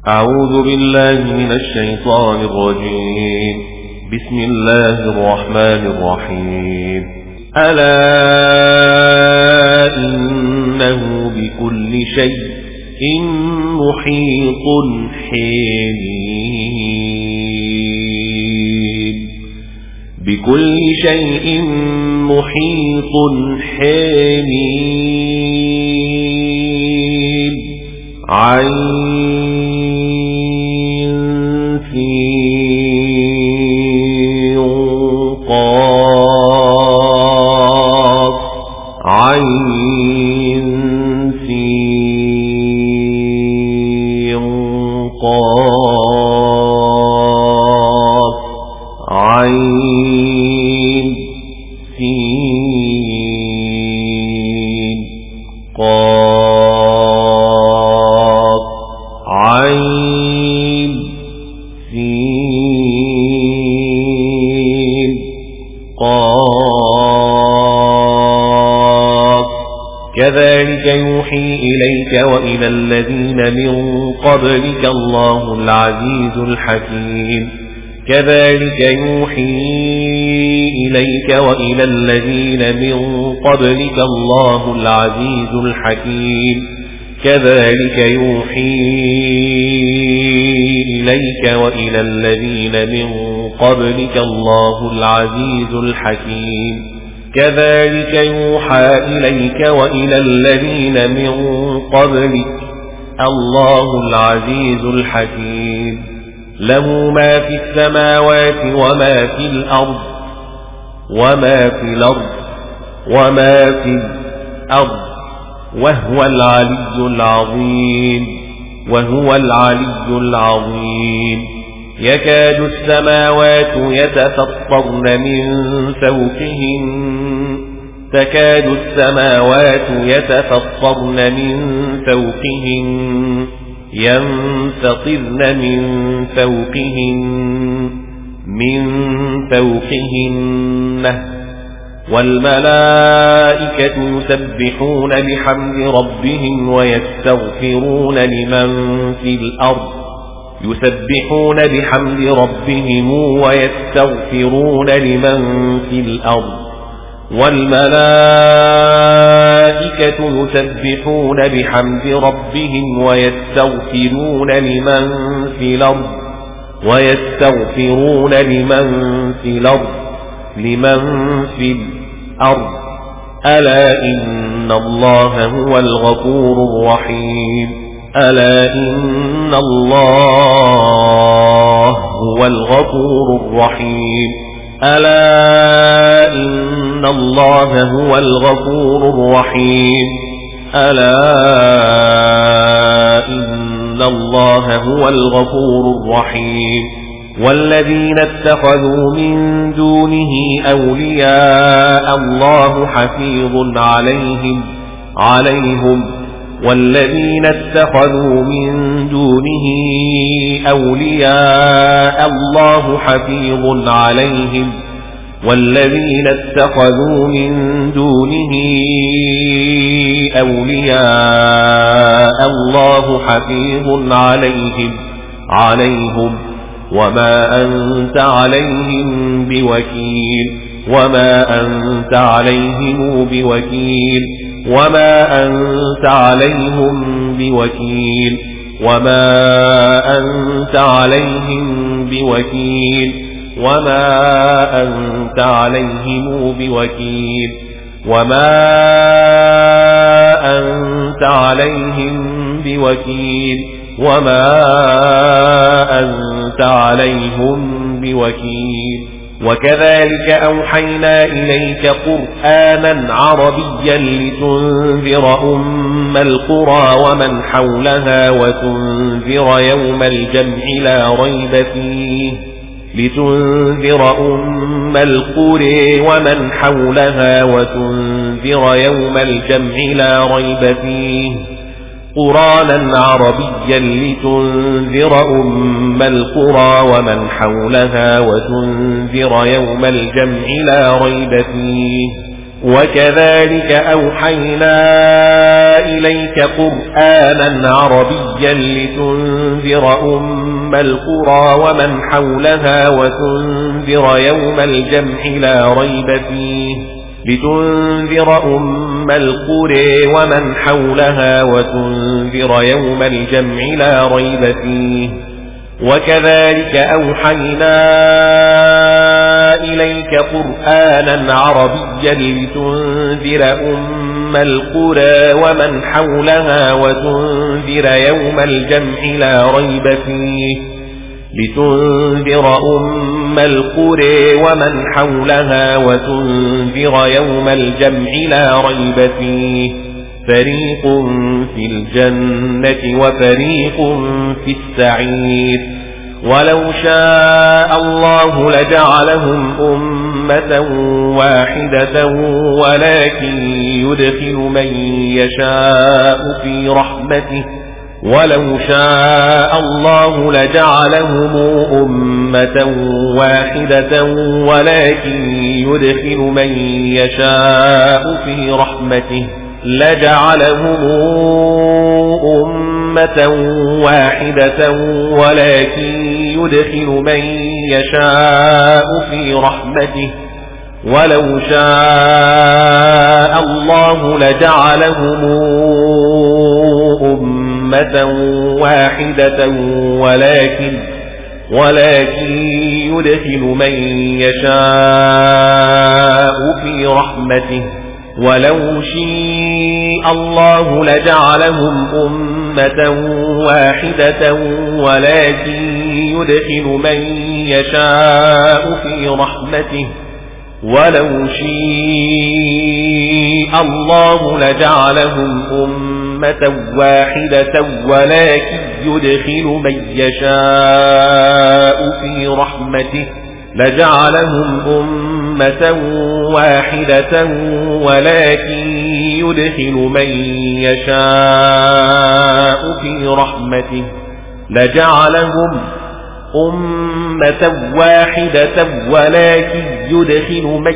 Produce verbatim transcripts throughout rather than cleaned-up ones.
أعوذ بالله من الشيطان الرجيم. بسم الله الرحمن الرحيم. ألا إنه بكل شيء محيط حليم. بكل شيء محيط حليم. عين سين قاف عين سين قاف عين سين قاف عين سين قاف. كذلك يوحي إليك وإلى الذين من قبلك الله العزيز الحكيم. كذلك يوحي إليك وإلى الذين من قبلك الله العزيز الحكيم. كذلك يوحي إليك وإلى الذين من قبلك الله العزيز الحكيم. كذلك يوحى إليك وإلى الذين من قبلك الله العزيز الحكيم. له ما في السماوات وما في الأرض وما في الأرض وما في الأرض وهو العلي العظيم. وهو العلي العظيم. يكاد السماوات يتفطرن من فوقهن تكاد السماوات يتفطرن من فوقهن ينفطرن من فوقهن من فوقهن والملائكة يسبحون بحمد ربهم ويستغفرون لمن في الأرض يسبحون بحمد ربهم ويستغفرون لمن في الأرض والملائكة يسبحون بحمد ربهم ويستغفرون لمن في الأرض ويستغفرون لمن في الأرض لمن في الأرض. ألا إن الله هو الغفور الرحيم. ألا إن الله هو الغفور الرحيم. ألا إن الله هو الغفور الرحيم. ألا إن الله هو الغفور الرحيم. والذين اتخذوا من دونه أولياء الله حفيظ عليهم عليهم والذين اتخذوا من دونه أولياء الله حفيظ عليهم والذين اتخذوا من دونه أولياء الله حفيظ عليهم عليهم وما أنت عليهم بوكيل. وما أنت عليهم بوكيل. وما أنت عليهم بوكيل. وما أنت عليهم بوكيل. وما أنت عليهم بوكيل. وما أنت عليهم بوكيل. وما أنت عليهم بوكيل. وكذلك أوحينا إليك قرآنا عربيا لتنذر أم القرى ومن حولها وتنذر يوم الجمع لا ريب فيه لتنذر أم القرى ومن حولها وتنذر يوم الجمع لا ريب فيه قرآنا عربيا لتنذر أم القرى ومن حولها وتنذر يوم الجمع لا ريب فيه وكذلك أوحينا إليك قرآنا عربيا لتنذر أم القرى ومن حولها وتنذر يوم الجمع لا ريب فيه لتنذر أم القرى ومن حولها وتنذر يوم الجمع لا ريب فيه وكذلك أوحينا إليك قرآنا عربيا لتنذر أم القرى ومن حولها وتنذر يوم الجمع لا ريب فيه لتنذر أم القرى ومن حولها وتنذر يوم الجمع لا ريب فيه فريق في الجنة وفريق في السعير ولو شاء الله لجعلهم أمة واحدة ولكن يدخل من يشاء في رحمته ولو شاء الله لجعلهم أمة واحدة ولكن يدخل من يشاء في رحمته لجعلهم أمة واحدة ولكن يدخل من يشاء في رحمته ولو شاء الله لجعلهم أمة واحدة ولكن ولكن يدخل من يشاء في رحمته ولو شاء الله لجعلهم أمة واحدة ولكن يدخل من يشاء في رحمته ولو شاء الله لجعلهم أمة واحدة ولكن يدخل من يشاء في رحمته لجعلهم أمة واحدة ولكن يدخل من يشاء في رحمته لجعلهم أمة واحدة ولكن يدخل من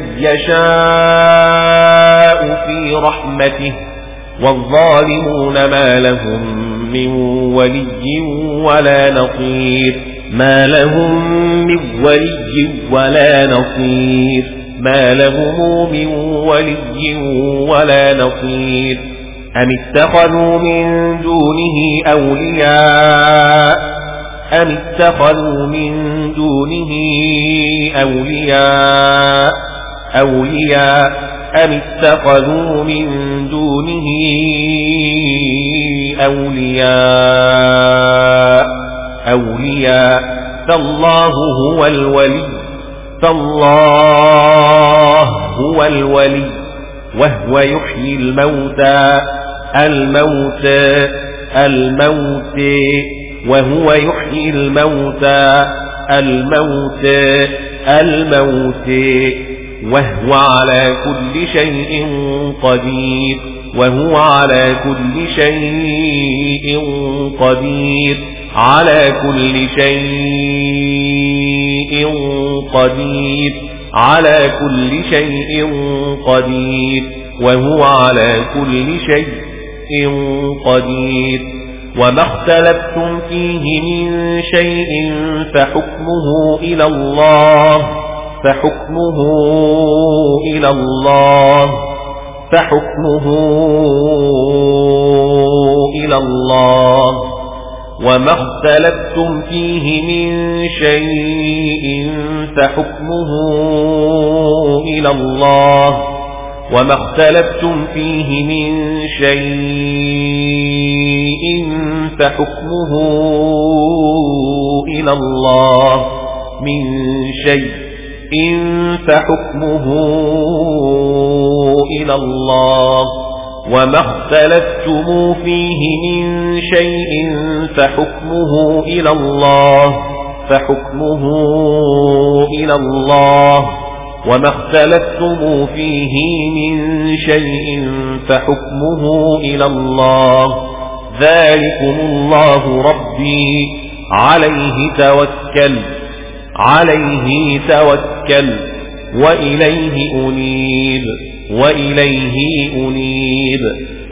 يشاء في رحمته والظالمون ما لهم من ولي ولا نصير ما لهم من ولي ولا نصير ما لهم من ولي ولا نصير أم اتخذوا من دونه أولياء أم اتخذوا من دونه أولياء أولياء أم اتخذوا من دونه أولياء أولياء فالله هو الولي فالله هو الولي وهو يحيي الموتى الموتى الموتى وهو يحيي الموتى الموتى الموتى وهو على كل شيء قدير وهو على كل شيء قدير على كل شيء قدير على كل شيء قدير وهو على كل شيء قدير وما اختلفتم فيه من شيء فحكمه إلى الله فحكمه إلى الله فحكمه إلى الله وما اختلفتم فيه من شيء فحكمه إلى الله وما اختلفتم فيه من شيء فحكمه إلى الله من شيء فحكمه إلى الله وما اختلفتم فيه من شيء فحكمه إلى الله فحكمه إلى الله وما اختلفتم فيه من شيء فحكمه إلى الله ذلكم الله ربي عليه توكل عليه توكل وإليه أنيب وإليه أنيب.